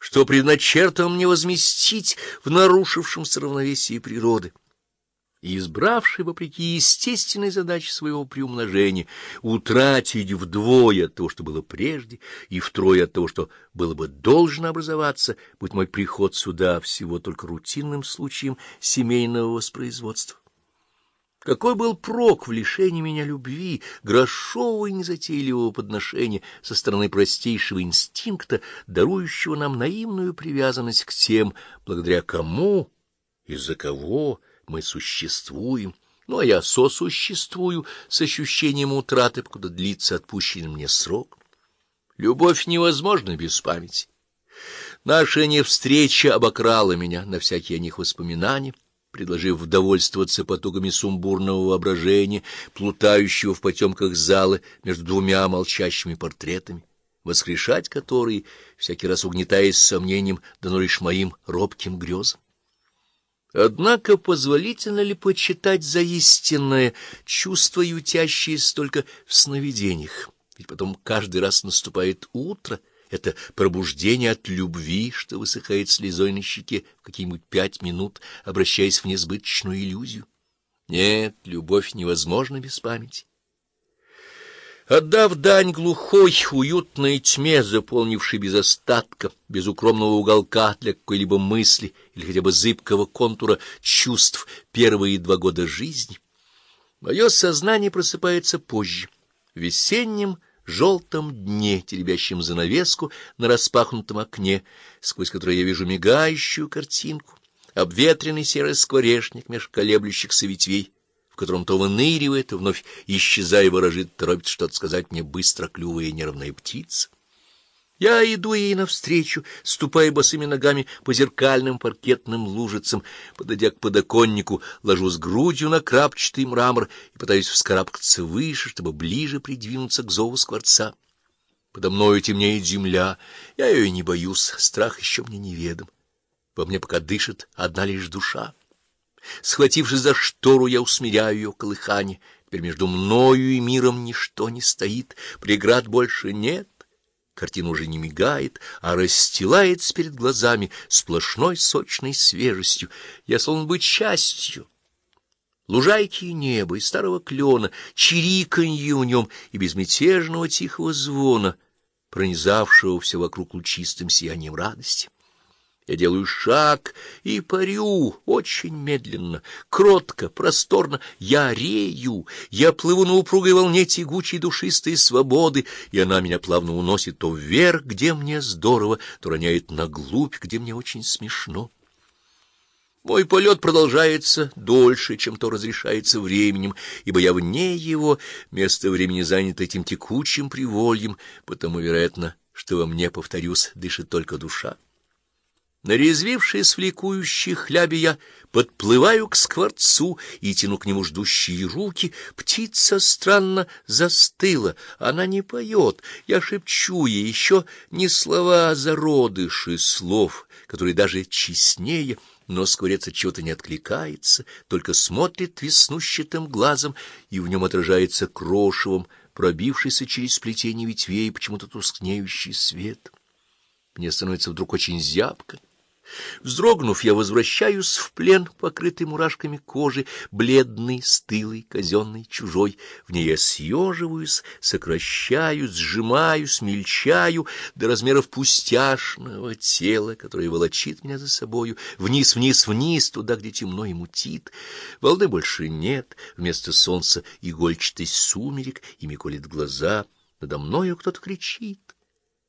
что предначертано мне возместить в нарушившемся равновесии природы, и избравший, вопреки естественной задаче своего приумножения, утратить вдвое от того, что было прежде, и втрое от того, что было бы должно образоваться, будь мой приход сюда всего только рутинным случаем семейного воспроизводства. Какой был прок в лишении меня любви, грошового и незатейливого подношения со стороны простейшего инстинкта, дарующего нам наивную привязанность к тем, благодаря кому, из-за кого мы существуем, а я сосуществую с ощущением утраты, покуда длится отпущенный мне срок. Любовь невозможна без памяти. Наша невстреча обокрала меня на всякие о них воспоминания, предложив довольствоваться потугами сумбурного воображения, плутающего в потемках зала между двумя молчащими портретами, воскрешать которые, всякий раз угнетаясь сомнением, дано лишь моим робким грезам. Однако позволительно ли почитать за истинное чувство, ютящееся только в сновидениях? Ведь потом каждый раз наступает утро, это пробуждение от любви, что высыхает слезой на щеке в какие-нибудь 5 минут, обращаясь в несбыточную иллюзию. Нет, любовь невозможна без памяти. Отдав дань глухой, уютной тьме, заполнившей без остатка, без укромного уголка для какой-либо мысли или хотя бы зыбкого контура чувств первые 2 года жизни, мое сознание просыпается позже, в весеннем желтом дне, теребящем занавеску на распахнутом окне, сквозь которое я вижу мигающую картинку, обветренный серый скворечник меж колеблющихся ветвей, в котором то выныривает, то вновь, исчезая, ворожит, торопит что-то сказать мне быстроклювая нервная птица. Я иду ей навстречу, ступая босыми ногами по зеркальным паркетным лужицам, подойдя к подоконнику, ложусь грудью на крапчатый мрамор и пытаюсь вскарабкаться выше, чтобы ближе придвинуться к зову скворца. Подо мною темнеет земля, я ее не боюсь, страх еще мне неведом. Во мне пока дышит одна лишь душа. Схватившись за штору, я усмиряю ее колыхание. Теперь между мною и миром ничто не стоит, преград больше нет. Картина уже не мигает, а расстилается перед глазами сплошной сочной свежестью. Я словно быть частью. Лужайки и небо, и старого клена, чириканье в нем и безмятежного тихого звона, пронизавшего все вокруг лучистым сиянием радости. Я делаю шаг и парю очень медленно, кротко, просторно. Я рею, я плыву на упругой волне тягучей душистой свободы, и она меня плавно уносит то вверх, где мне здорово, то роняет на глубь, где мне очень смешно. Мой полет продолжается дольше, чем то разрешается временем, ибо я вне его, место времени занято этим текучим привольем, потому, вероятно, что во мне, повторюсь, дышит только душа. Нарезвившись в ликующей хлябе, я подплываю к скворцу и тяну к нему ждущие руки. Птица странно застыла, она не поет. Я шепчу ей еще не слова, а зародыши слов, которые даже честнее, но скворец от чего-то не откликается, только смотрит веснущатым глазом, и в нем отражается крошевом, пробившийся через сплетение ветвей почему-то тускнеющий свет. Мне становится вдруг очень зябко. Вздрогнув, я возвращаюсь в плен, покрытый мурашками кожи, бледный, стылый, казенный, чужой. В ней я съеживаюсь, сокращаюсь, сжимаюсь, мельчаю до размеров пустяшного тела, которое волочит меня за собою, вниз, вниз, вниз, туда, где темно и мутит. Волны больше нет, вместо солнца игольчатый сумерек, ими колет глаза. Надо мною кто-то кричит.